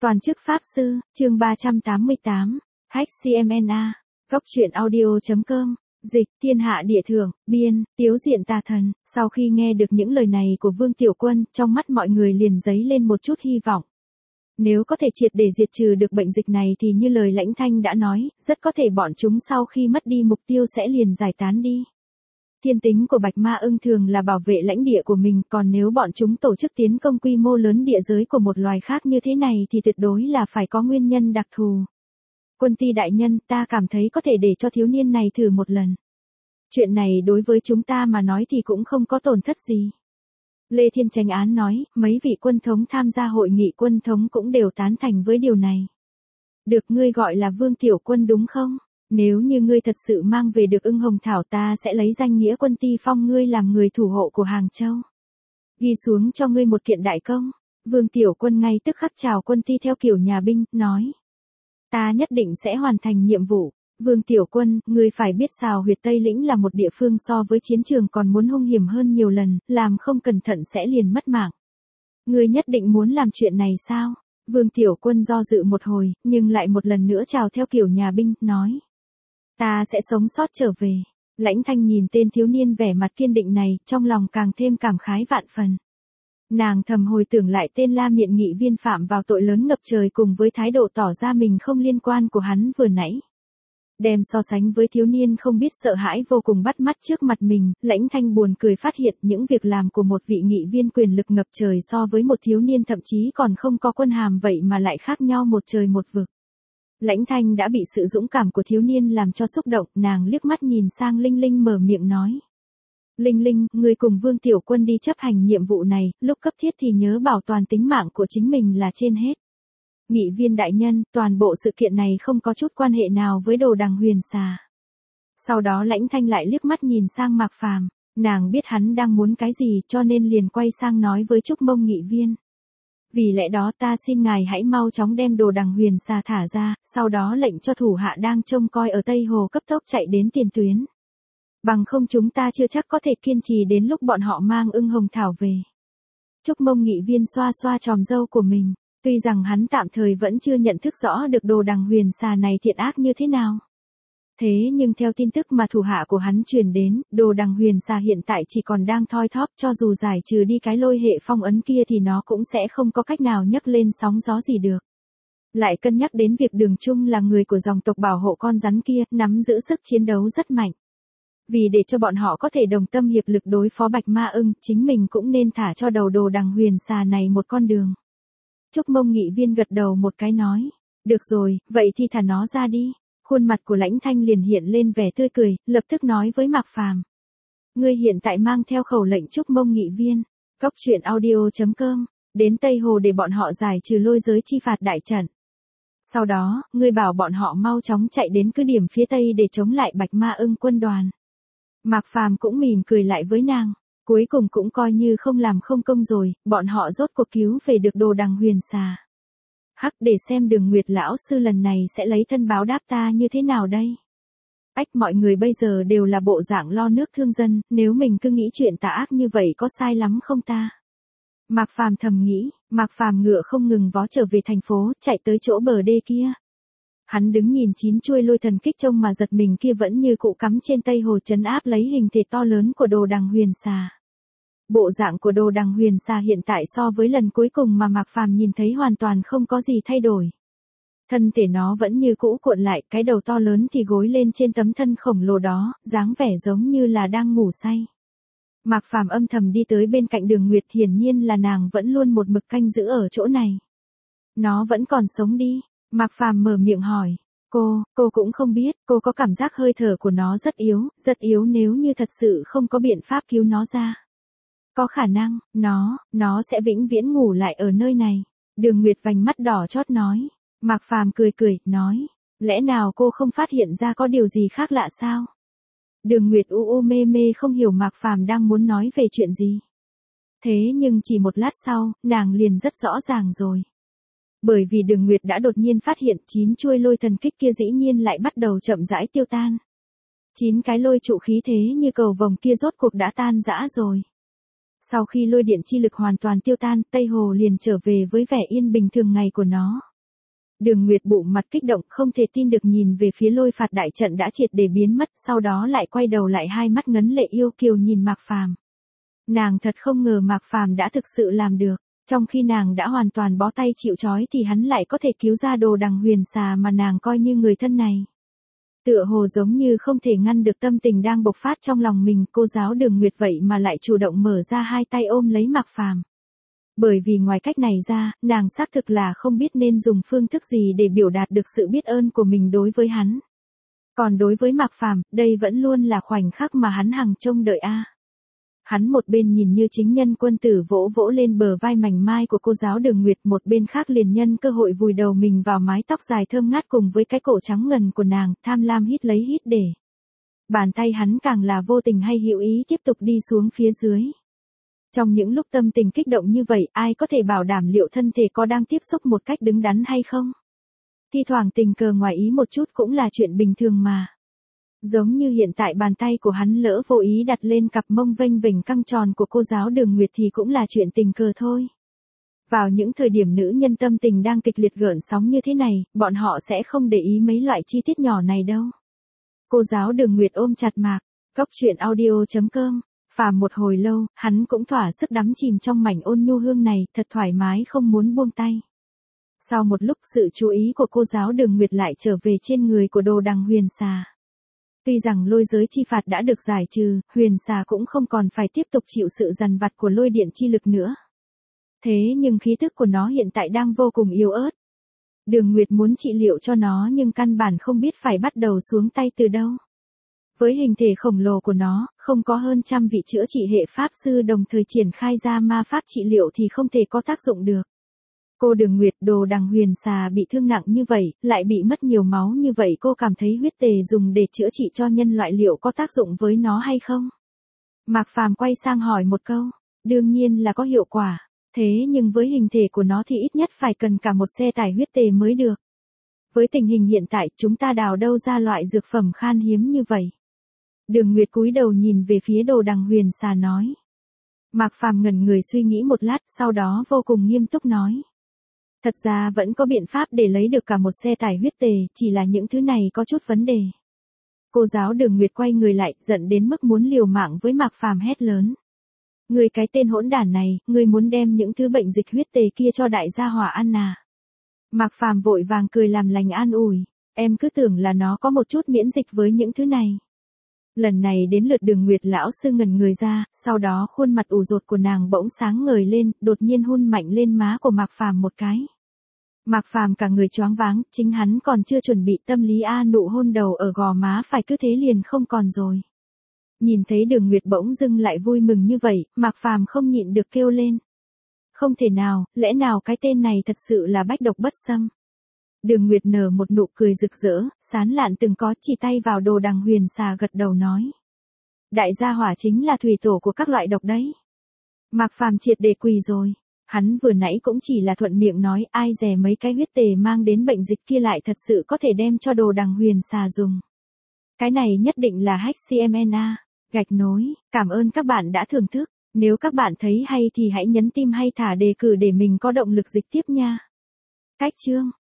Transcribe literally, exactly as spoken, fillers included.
Toàn chức Pháp Sư, chương ba trăm tám mươi tám, Hack xê em en a, Góc truyện audio chấm com, dịch, thiên hạ địa thượng, biên, tiếu diện tà thần. Sau khi nghe được những lời này của Vương Tiểu Quân, trong mắt mọi người liền dấy lên một chút hy vọng. Nếu có thể triệt để diệt trừ được bệnh dịch này thì như lời Lãnh Thanh đã nói, rất có thể bọn chúng sau khi mất đi mục tiêu sẽ liền giải tán đi. Thiên tính của Bạch Ma Ưng thường là bảo vệ lãnh địa của mình, còn nếu bọn chúng tổ chức tiến công quy mô lớn địa giới của một loài khác như thế này thì tuyệt đối là phải có nguyên nhân đặc thù. Quân Ti đại nhân, ta cảm thấy có thể để cho thiếu niên này thử một lần. Chuyện này đối với chúng ta mà nói thì cũng không có tổn thất gì. Lê Thiên Chánh Án nói, mấy vị quân thống tham gia hội nghị quân thống cũng đều tán thành với điều này. Được, ngươi gọi là Vương Tiểu Quân đúng không? Nếu như ngươi thật sự mang về được ưng hồng thảo, ta sẽ lấy danh nghĩa Quân Ti phong ngươi làm người thủ hộ của Hàng Châu. Ghi xuống cho ngươi một kiện đại công. Vương Tiểu Quân ngay tức khắc chào Quân Ti theo kiểu nhà binh, nói. Ta nhất định sẽ hoàn thành nhiệm vụ. Vương Tiểu Quân, ngươi phải biết Sào Huyệt Tây Lĩnh là một địa phương so với chiến trường còn muốn hung hiểm hơn nhiều lần, làm không cẩn thận sẽ liền mất mạng. Ngươi nhất định muốn làm chuyện này sao? Vương Tiểu Quân do dự một hồi, nhưng lại một lần nữa chào theo kiểu nhà binh, nói. Ta sẽ sống sót trở về. Lãnh Thanh nhìn tên thiếu niên vẻ mặt kiên định này, trong lòng càng thêm cảm khái vạn phần. Nàng thầm hồi tưởng lại tên La Miện Nghị viên phạm vào tội lớn ngập trời cùng với thái độ tỏ ra mình không liên quan của hắn vừa nãy. Đem so sánh với thiếu niên không biết sợ hãi vô cùng bắt mắt trước mặt mình, Lãnh Thanh buồn cười phát hiện những việc làm của một vị nghị viên quyền lực ngập trời so với một thiếu niên thậm chí còn không có quân hàm vậy mà lại khác nhau một trời một vực. Lãnh Thanh đã bị sự dũng cảm của thiếu niên làm cho xúc động, nàng liếc mắt nhìn sang Linh Linh mở miệng nói. Linh Linh, ngươi cùng Vương Tiểu Quân đi chấp hành nhiệm vụ này, lúc cấp thiết thì nhớ bảo toàn tính mạng của chính mình là trên hết. Nghị viên đại nhân, toàn bộ sự kiện này không có chút quan hệ nào với Đồ Đằng Huyền Xà. Sau đó Lãnh Thanh lại liếc mắt nhìn sang Mạc Phàm, nàng biết hắn đang muốn cái gì cho nên liền quay sang nói với Trúc Mông nghị viên. Vì lẽ đó ta xin ngài hãy mau chóng đem Đồ Đằng Huyền Xà thả ra, sau đó lệnh cho thủ hạ đang trông coi ở Tây Hồ cấp tốc chạy đến tiền tuyến. Bằng không chúng ta chưa chắc có thể kiên trì đến lúc bọn họ mang ưng hồng thảo về. Trúc Mông nghị viên xoa xoa tròm râu của mình, tuy rằng hắn tạm thời vẫn chưa nhận thức rõ được Đồ Đằng Huyền Xà này thiện ác như thế nào. Thế nhưng theo tin tức mà thủ hạ của hắn truyền đến, Đồ Đằng Huyền Xà hiện tại chỉ còn đang thoi thóp, cho dù giải trừ đi cái lôi hệ phong ấn kia thì nó cũng sẽ không có cách nào nhấc lên sóng gió gì được. Lại cân nhắc đến việc Đường Trung là người của dòng tộc bảo hộ con rắn kia, nắm giữ sức chiến đấu rất mạnh. Vì để cho bọn họ có thể đồng tâm hiệp lực đối phó Bạch Ma Ưng, chính mình cũng nên thả cho đầu Đồ Đằng Huyền Xà này một con đường. Trúc Mông nghị viên gật đầu một cái nói. Được rồi, vậy thì thả nó ra đi. Khuôn mặt của Lãnh Thanh liền hiện lên vẻ tươi cười, lập tức nói với Mạc Phàm. Ngươi hiện tại mang theo khẩu lệnh Trúc Mông nghị viên, Góc truyện audio chấm com, đến Tây Hồ để bọn họ giải trừ lôi giới chi phạt đại trận. Sau đó, ngươi bảo bọn họ mau chóng chạy đến cứ điểm phía Tây để chống lại Bạch Ma Ưng quân đoàn. Mạc Phàm cũng mỉm cười lại với nàng. Cuối cùng cũng coi như không làm không công rồi, bọn họ rốt cuộc cứu về được Đồ Đằng Huyền Xà. Hắc, để xem Đường Nguyệt lão sư lần này sẽ lấy thân báo đáp ta như thế nào đây. Ách, mọi người bây giờ đều là bộ dạng lo nước thương dân, nếu mình cứ nghĩ chuyện tà ác như vậy có sai lắm không ta? Mạc Phàm thầm nghĩ, Mạc Phàm ngựa không ngừng vó trở về thành phố, chạy tới chỗ bờ đê kia. Hắn đứng nhìn chín chuôi lôi thần kích trông mà giật mình kia vẫn như cụ cắm trên Tây Hồ trấn áp lấy hình thể to lớn của Đồ Đằng Huyền Xà. Bộ dạng của Đồ Đằng Huyền Xà hiện tại so với lần cuối cùng mà Mạc Phàm nhìn thấy hoàn toàn không có gì thay đổi. Thân thể nó vẫn như cũ cuộn lại, cái đầu to lớn thì gối lên trên tấm thân khổng lồ đó, dáng vẻ giống như là đang ngủ say. Mạc Phàm âm thầm đi tới bên cạnh Đường Nguyệt, hiển nhiên là nàng vẫn luôn một mực canh giữ ở chỗ này. Nó vẫn còn sống đi. Mạc Phàm mở miệng hỏi, cô, cô cũng không biết, cô có cảm giác hơi thở của nó rất yếu, rất yếu nếu như thật sự không có biện pháp cứu nó ra. Có khả năng, nó, nó sẽ vĩnh viễn ngủ lại ở nơi này. Đường Nguyệt vành mắt đỏ chót nói. Mạc Phàm cười cười, nói, lẽ nào cô không phát hiện ra có điều gì khác lạ sao? Đường Nguyệt u u mê mê không hiểu Mạc Phàm đang muốn nói về chuyện gì. Thế nhưng chỉ một lát sau, nàng liền rất rõ ràng rồi. Bởi vì Đường Nguyệt đã đột nhiên phát hiện chín chuôi lôi thần kích kia dĩ nhiên lại bắt đầu chậm rãi tiêu tan. Chín cái lôi trụ khí thế như cầu vồng kia rốt cuộc đã tan rã rồi. Sau khi lôi điện chi lực hoàn toàn tiêu tan, Tây Hồ liền trở về với vẻ yên bình thường ngày của nó. Đường Nguyệt bụ mặt kích động không thể tin được nhìn về phía lôi phạt đại trận đã triệt để biến mất, sau đó lại quay đầu lại hai mắt ngấn lệ yêu kiều nhìn Mạc Phàm. Nàng thật không ngờ Mạc Phàm đã thực sự làm được, trong khi nàng đã hoàn toàn bó tay chịu trói thì hắn lại có thể cứu ra Đồ Đằng Huyền Xà mà nàng coi như người thân này. Tựa hồ giống như không thể ngăn được tâm tình đang bộc phát trong lòng mình, cô giáo Đường Nguyệt vậy mà lại chủ động mở ra hai tay ôm lấy Mạc Phàm. Bởi vì ngoài cách này ra, nàng xác thực là không biết nên dùng phương thức gì để biểu đạt được sự biết ơn của mình đối với hắn. Còn đối với Mạc Phàm, đây vẫn luôn là khoảnh khắc mà hắn hằng trông đợi a. Hắn một bên nhìn như chính nhân quân tử vỗ vỗ lên bờ vai mảnh mai của cô giáo Đường Nguyệt, một bên khác liền nhân cơ hội vùi đầu mình vào mái tóc dài thơm ngát cùng với cái cổ trắng ngần của nàng, tham lam hít lấy hít để. Bàn tay hắn càng là vô tình hay hữu ý tiếp tục đi xuống phía dưới. Trong những lúc tâm tình kích động như vậy, ai có thể bảo đảm liệu thân thể có đang tiếp xúc một cách đứng đắn hay không? Thi thoảng tình cờ ngoài ý một chút cũng là chuyện bình thường mà. Giống như hiện tại bàn tay của hắn lỡ vô ý đặt lên cặp mông vênh vểnh căng tròn của cô giáo Đường Nguyệt thì cũng là chuyện tình cờ thôi. Vào những thời điểm nữ nhân tâm tình đang kịch liệt gợn sóng như thế này, bọn họ sẽ không để ý mấy loại chi tiết nhỏ này đâu. Cô giáo Đường Nguyệt ôm chặt Mạc, Cốc Truyện Audio chấm com. Phàm một hồi lâu, hắn cũng thỏa sức đắm chìm trong mảnh ôn nhu hương này, thật thoải mái không muốn buông tay. Sau một lúc sự chú ý của cô giáo Đường Nguyệt lại trở về trên người của Đồ Đằng Huyền Xà. Tuy rằng lôi giới chi phạt đã được giải trừ, Huyền Xà cũng không còn phải tiếp tục chịu sự dằn vặt của lôi điện chi lực nữa. Thế nhưng khí thức của nó hiện tại đang vô cùng yếu ớt. Đường Nguyệt muốn trị liệu cho nó nhưng căn bản không biết phải bắt đầu xuống tay từ đâu. Với hình thể khổng lồ của nó, không có hơn trăm vị chữa trị hệ pháp sư đồng thời triển khai ra ma pháp trị liệu thì không thể có tác dụng được. Cô Đường Nguyệt, Đồ Đằng Huyền Xà bị thương nặng như vậy, lại bị mất nhiều máu như vậy, cô cảm thấy huyết tề dùng để chữa trị cho nhân loại liệu có tác dụng với nó hay không? Mạc Phàm quay sang hỏi một câu, đương nhiên là có hiệu quả, thế nhưng với hình thể của nó thì ít nhất phải cần cả một xe tải huyết tề mới được. Với tình hình hiện tại, chúng ta đào đâu ra loại dược phẩm khan hiếm như vậy? Đường Nguyệt cúi đầu nhìn về phía Đồ Đằng Huyền Xà nói. Mạc Phàm ngẩn người suy nghĩ một lát, sau đó vô cùng nghiêm túc nói. Thật ra vẫn có biện pháp để lấy được cả một xe tải huyết tề, chỉ là những thứ này có chút vấn đề. Cô giáo Đường Nguyệt quay người lại, giận đến mức muốn liều mạng với Mạc Phàm hét lớn. Ngươi cái tên hỗn đản này, ngươi muốn đem những thứ bệnh dịch huyết tề kia cho đại gia hỏa ăn à? Mạc Phàm vội vàng cười làm lành an ủi, em cứ tưởng là nó có một chút miễn dịch với những thứ này. Lần này đến lượt Đường Nguyệt lão sư ngẩn người ra, sau đó khuôn mặt ủ rột của nàng bỗng sáng ngời lên, đột nhiên hôn mạnh lên má của Mạc Phàm một cái. Mạc Phàm cả người choáng váng, chính hắn còn chưa chuẩn bị tâm lý a nụ hôn đầu ở gò má phải cứ thế liền không còn rồi. Nhìn thấy Đường Nguyệt bỗng dưng lại vui mừng như vậy, Mạc Phàm không nhịn được kêu lên. Không thể nào, lẽ nào cái tên này thật sự là bách độc bất xâm. Đường Nguyệt nở một nụ cười rực rỡ, sán lạn từng có, chỉ tay vào Đồ Đằng Huyền Xà gật đầu nói. Đại gia hỏa chính là thủy tổ của các loại độc đấy. Mạc Phàm triệt để quỳ rồi. Hắn vừa nãy cũng chỉ là thuận miệng nói, ai dè mấy cái huyết tề mang đến bệnh dịch kia lại thật sự có thể đem cho Đồ Đằng Huyền Xà dùng. Cái này nhất định là hack xê em en a. Gạch nối, cảm ơn các bạn đã thưởng thức. Nếu các bạn thấy hay thì hãy nhấn tim hay thả đề cử để mình có động lực dịch tiếp nha. Cách chương